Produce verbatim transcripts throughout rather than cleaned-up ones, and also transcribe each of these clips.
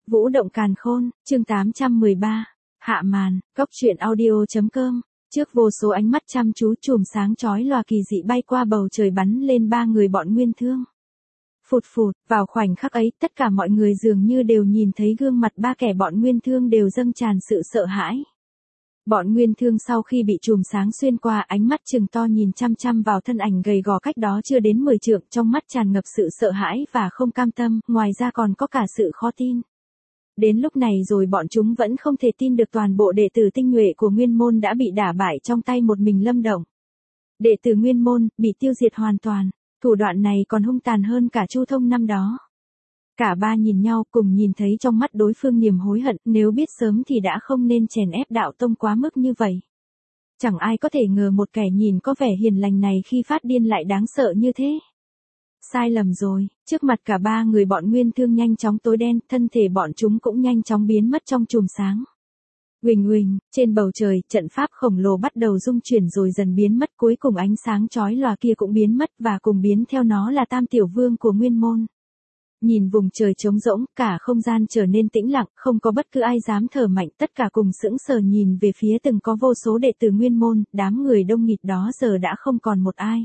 Vũ động càn khôn, chương tám trăm mười ba. Hạ màn, góc truyện audio.com. Trước vô số ánh mắt chăm chú, chùm sáng chói lòa kỳ dị bay qua bầu trời bắn lên ba người bọn Nguyên Thương. Phụt phụt, vào khoảnh khắc ấy, tất cả mọi người dường như đều nhìn thấy gương mặt ba kẻ bọn Nguyên Thương đều dâng tràn sự sợ hãi. Bọn Nguyên Thương sau khi bị chùm sáng xuyên qua, ánh mắt trừng to nhìn chăm chăm vào thân ảnh gầy gò cách đó chưa đến mười trượng, trong mắt tràn ngập sự sợ hãi và không cam tâm, ngoài ra còn có cả sự khó tin. Đến lúc này rồi bọn chúng vẫn không thể tin được toàn bộ đệ tử tinh nhuệ của Nguyên Môn đã bị đả bại trong tay một mình Lâm Động. Đệ tử Nguyên Môn bị tiêu diệt hoàn toàn, thủ đoạn này còn hung tàn hơn cả Chu Thông năm đó. Cả ba nhìn nhau cùng nhìn thấy trong mắt đối phương niềm hối hận, nếu biết sớm thì đã không nên chèn ép đạo tông quá mức như vậy. Chẳng ai có thể ngờ một kẻ nhìn có vẻ hiền lành này khi phát điên lại đáng sợ như thế. Sai lầm rồi, trước mặt cả ba người bọn Nguyên Thương nhanh chóng tối đen, thân thể bọn chúng cũng nhanh chóng biến mất trong chùm sáng. Huỳnh huỳnh, trên bầu trời, trận pháp khổng lồ bắt đầu rung chuyển rồi dần biến mất, cuối cùng ánh sáng chói lòa kia cũng biến mất và cùng biến theo nó là Tam Tiểu Vương của Nguyên Môn. Nhìn vùng trời trống rỗng, cả không gian trở nên tĩnh lặng, không có bất cứ ai dám thở mạnh, tất cả cùng sững sờ nhìn về phía từng có vô số đệ tử Nguyên Môn, đám người đông nghịt đó giờ đã không còn một ai.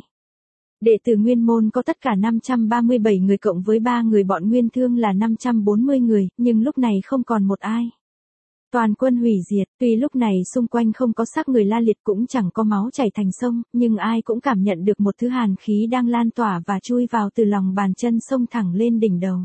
Đệ tử Nguyên Môn có tất cả năm trăm ba mươi bảy người cộng với ba người bọn Nguyên Thương là năm trăm bốn mươi người, nhưng lúc này không còn một ai. Toàn quân hủy diệt, tuy lúc này xung quanh không có xác người la liệt cũng chẳng có máu chảy thành sông, nhưng ai cũng cảm nhận được một thứ hàn khí đang lan tỏa và chui vào từ lòng bàn chân xông thẳng lên đỉnh đầu.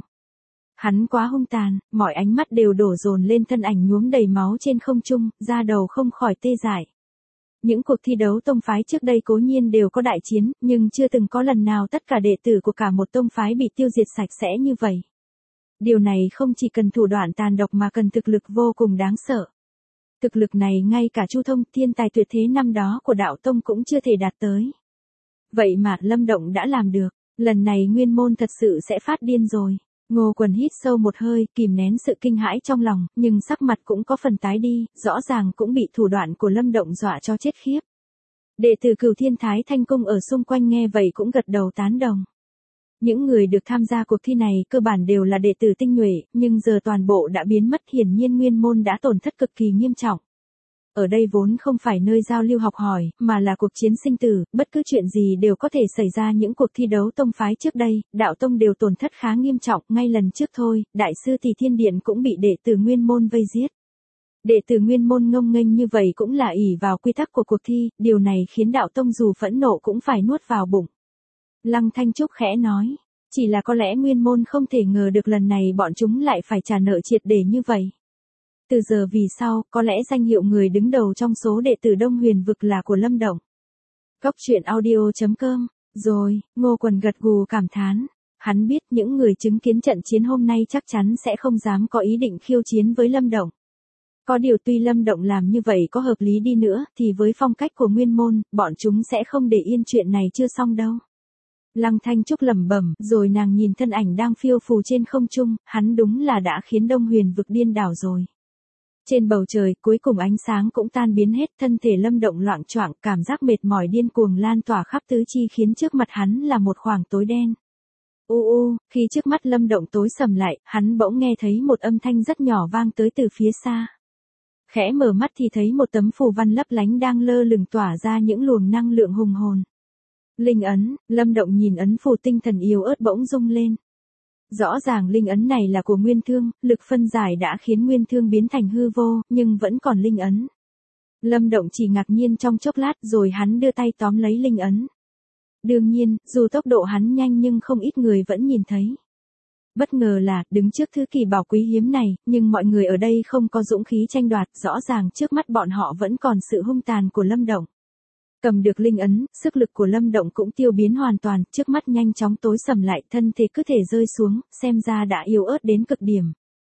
Hắn quá hung tàn, mọi ánh mắt đều đổ dồn lên thân ảnh nhuốm đầy máu trên không trung, da đầu không khỏi tê dại. Những cuộc thi đấu tông phái trước đây cố nhiên đều có đại chiến, nhưng chưa từng có lần nào tất cả đệ tử của cả một tông phái bị tiêu diệt sạch sẽ như vậy. Điều này không chỉ cần thủ đoạn tàn độc mà cần thực lực vô cùng đáng sợ. Thực lực này ngay cả Chu Thông, thiên tài tuyệt thế năm đó của đạo tông cũng chưa thể đạt tới. Vậy mà Lâm Động đã làm được, lần này Nguyên Môn thật sự sẽ phát điên rồi. Ngô Quần hít sâu một hơi, kìm nén sự kinh hãi trong lòng, nhưng sắc mặt cũng có phần tái đi, rõ ràng cũng bị thủ đoạn của Lâm Động dọa cho chết khiếp. Đệ tử Cửu Thiên Thái Thanh Cung ở xung quanh nghe vậy cũng gật đầu tán đồng. Những người được tham gia cuộc thi này cơ bản đều là đệ tử tinh nhuệ, nhưng giờ toàn bộ đã biến mất, hiển nhiên Nguyên Môn đã tổn thất cực kỳ nghiêm trọng. Ở đây vốn không phải nơi giao lưu học hỏi, mà là cuộc chiến sinh tử, bất cứ chuyện gì đều có thể xảy ra. Những cuộc thi đấu tông phái trước đây, đạo tông đều tổn thất khá nghiêm trọng, ngay lần trước thôi, đại sư Tỷ Thiên Điện cũng bị đệ tử Nguyên Môn vây giết. Đệ tử Nguyên Môn ngông nghênh như vậy cũng là ỷ vào quy tắc của cuộc thi, điều này khiến đạo tông dù phẫn nộ cũng phải nuốt vào bụng. Lăng Thanh Trúc khẽ nói, chỉ là có lẽ Nguyên Môn không thể ngờ được lần này bọn chúng lại phải trả nợ triệt để như vậy. Từ giờ vì sau, có lẽ danh hiệu người đứng đầu trong số đệ tử Đông Huyền vực là của Lâm Động. Góc truyện audio.com. Rồi, Ngô Quần gật gù cảm thán. Hắn biết những người chứng kiến trận chiến hôm nay chắc chắn sẽ không dám có ý định khiêu chiến với Lâm Động. Có điều tuy Lâm Động làm như vậy có hợp lý đi nữa, thì với phong cách của Nguyên Môn, bọn chúng sẽ không để yên chuyện này chưa xong đâu. Lăng Thanh Trúc lẩm bẩm, rồi nàng nhìn thân ảnh đang phiêu phù trên không trung, hắn đúng là đã khiến Đông Huyền vực điên đảo rồi. Trên bầu trời, cuối cùng ánh sáng cũng tan biến hết, thân thể Lâm Động loạng choạng, cảm giác mệt mỏi điên cuồng lan tỏa khắp tứ chi khiến trước mặt hắn là một khoảng tối đen. U u, khi trước mắt Lâm Động tối sầm lại, hắn bỗng nghe thấy một âm thanh rất nhỏ vang tới từ phía xa. Khẽ mở mắt thì thấy một tấm phù văn lấp lánh đang lơ lửng tỏa ra những luồng năng lượng hùng hồn. Linh ấn, Lâm Động nhìn ấn phù tinh thần yếu ớt bỗng rung lên. Rõ ràng linh ấn này là của Nguyên Thương, lực phân giải đã khiến Nguyên Thương biến thành hư vô, nhưng vẫn còn linh ấn. Lâm Động chỉ ngạc nhiên trong chốc lát rồi hắn đưa tay tóm lấy linh ấn. Đương nhiên, dù tốc độ hắn nhanh nhưng không ít người vẫn nhìn thấy. Bất ngờ là, đứng trước thứ kỳ bảo quý hiếm này, nhưng mọi người ở đây không có dũng khí tranh đoạt, rõ ràng trước mắt bọn họ vẫn còn sự hung tàn của Lâm Động. Cầm được linh ấn, sức lực của Lâm Động cũng tiêu biến hoàn toàn, trước mắt nhanh chóng tối sầm lại, thân thể cứ thể rơi xuống, xem ra đã yếu ớt đến cực điểm.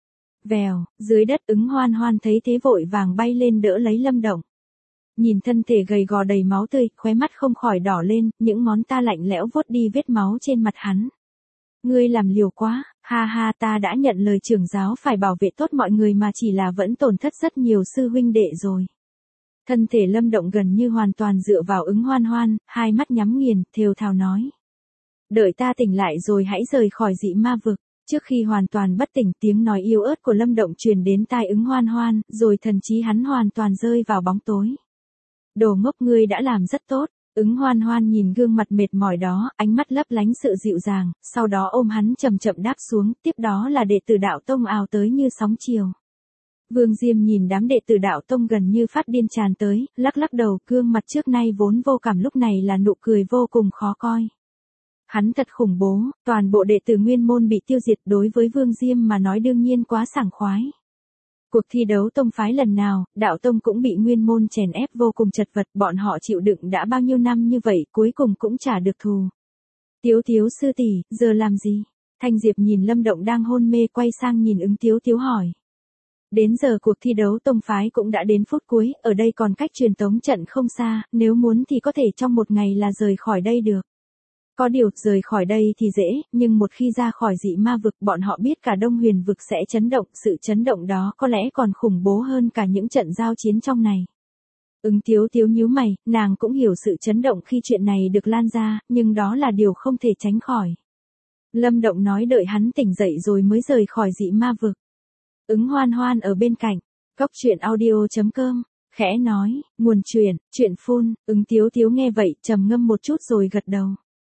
Vèo, dưới đất Ứng Hoan Hoan thấy thế vội vàng bay lên đỡ lấy Lâm Động. Nhìn thân thể gầy gò đầy máu tươi, khóe mắt không khỏi đỏ lên, những ngón ta lạnh lẽo vuốt đi vết máu trên mặt hắn. Ngươi làm liều quá, ha ha, ta đã nhận lời trưởng giáo phải bảo vệ tốt mọi người mà chỉ là vẫn tổn thất rất nhiều sư huynh đệ rồi. Thân thể Lâm Động gần như hoàn toàn dựa vào Ứng Hoan Hoan, hai mắt nhắm nghiền, thều thào nói. Đợi ta tỉnh lại rồi hãy rời khỏi dị ma vực. Trước khi hoàn toàn bất tỉnh, tiếng nói yếu ớt của Lâm Động truyền đến tai Ứng Hoan Hoan, rồi thần trí hắn hoàn toàn rơi vào bóng tối. Đồ ngốc, ngươi đã làm rất tốt. Ứng Hoan Hoan nhìn gương mặt mệt mỏi đó, ánh mắt lấp lánh sự dịu dàng, sau đó ôm hắn chậm chậm đáp xuống, tiếp đó là đệ tử đạo tông ào tới như sóng chiều. Vương Diêm nhìn đám đệ tử đạo tông gần như phát điên tràn tới, lắc lắc đầu, gương mặt trước nay vốn vô cảm lúc này là nụ cười vô cùng khó coi. Hắn thật khủng bố, toàn bộ đệ tử nguyên môn bị tiêu diệt, đối với Vương Diêm mà nói đương nhiên quá sảng khoái. Cuộc thi đấu tông phái lần nào, đạo tông cũng bị nguyên môn chèn ép vô cùng chật vật, bọn họ chịu đựng đã bao nhiêu năm như vậy, cuối cùng cũng trả được thù. Tiếu Tiếu sư tỷ, giờ làm gì? Thanh Diệp nhìn Lâm Động đang hôn mê quay sang nhìn Ứng Tiếu Tiếu hỏi. Đến giờ cuộc thi đấu tông phái cũng đã đến phút cuối, ở đây còn cách truyền tống trận không xa, nếu muốn thì có thể trong một ngày là rời khỏi đây được. Có điều, rời khỏi đây thì dễ, nhưng một khi ra khỏi dị ma vực bọn họ biết cả Đông Huyền vực sẽ chấn động, sự chấn động đó có lẽ còn khủng bố hơn cả những trận giao chiến trong này. Ứng Tiếu Tiếu nhíu mày, nàng cũng hiểu sự chấn động khi chuyện này được lan ra, nhưng đó là điều không thể tránh khỏi. Lâm Động nói đợi hắn tỉnh dậy rồi mới rời khỏi dị ma vực. Ứng Hoan Hoan ở bên cạnh, cốc truyện audio chấm com, khẽ nói, nguồn truyện, truyện phun, Ứng Tiếu Tiếu nghe vậy, trầm ngâm một chút rồi gật đầu.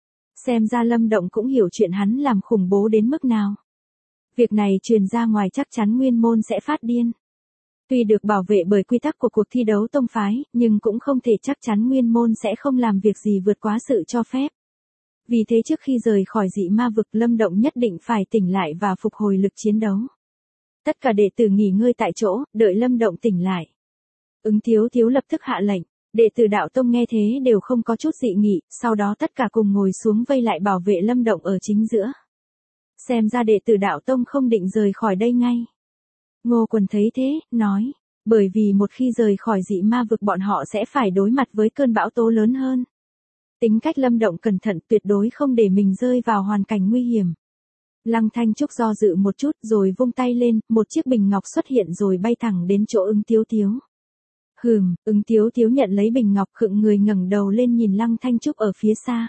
Xem ra Lâm Động cũng hiểu chuyện hắn làm khủng bố đến mức nào. Việc này truyền ra ngoài chắc chắn nguyên môn sẽ phát điên. Tuy được bảo vệ bởi quy tắc của cuộc thi đấu tông phái, nhưng cũng không thể chắc chắn nguyên môn sẽ không làm việc gì vượt quá sự cho phép. Vì thế trước khi rời khỏi dị ma vực, Lâm Động nhất định phải tỉnh lại và phục hồi lực chiến đấu. Tất cả đệ tử nghỉ ngơi tại chỗ, đợi Lâm Động tỉnh lại. Ứng Tiếu Tiếu lập tức hạ lệnh. Đệ tử đạo tông nghe thế đều không có chút dị nghị, sau đó tất cả cùng ngồi xuống vây lại bảo vệ Lâm Động ở chính giữa. Xem ra đệ tử đạo tông không định rời khỏi đây ngay. Ngô Quần thấy thế, nói, bởi vì một khi rời khỏi dị ma vực bọn họ sẽ phải đối mặt với cơn bão tố lớn hơn. Tính cách Lâm Động cẩn thận, tuyệt đối không để mình rơi vào hoàn cảnh nguy hiểm. Lăng Thanh Trúc do dự một chút rồi vung tay lên, một chiếc bình ngọc xuất hiện rồi bay thẳng đến chỗ Ứng Tiếu Tiếu. Hừm, Ứng Tiếu Tiếu nhận lấy bình ngọc, khựng người ngẩng đầu lên nhìn Lăng Thanh Trúc ở phía xa.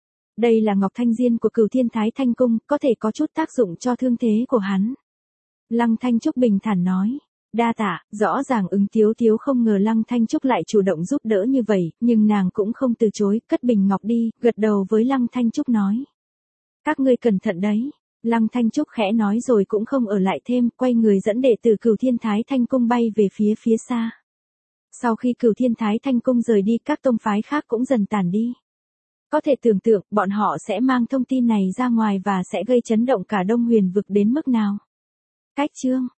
Đây là ngọc thanh diên của Cửu Thiên Thái Thanh Cung, có thể có chút tác dụng cho thương thế của hắn. Lăng Thanh Trúc bình thản nói. Đa tạ, rõ ràng Ứng Tiếu Tiếu không ngờ Lăng Thanh Trúc lại chủ động giúp đỡ như vậy, nhưng nàng cũng không từ chối, cất bình ngọc đi, gật đầu với Lăng Thanh Trúc nói. Các ngươi cẩn thận đấy. Lăng Thanh Trúc khẽ nói rồi cũng không ở lại thêm, quay người dẫn đệ tử Cửu Thiên Thái Thanh Cung bay về phía phía xa. Sau khi Cửu Thiên Thái Thanh Cung rời đi, các tông phái khác cũng dần tản đi. Có thể tưởng tượng, bọn họ sẽ mang thông tin này ra ngoài và sẽ gây chấn động cả Đông Huyền vực đến mức nào. Cách chương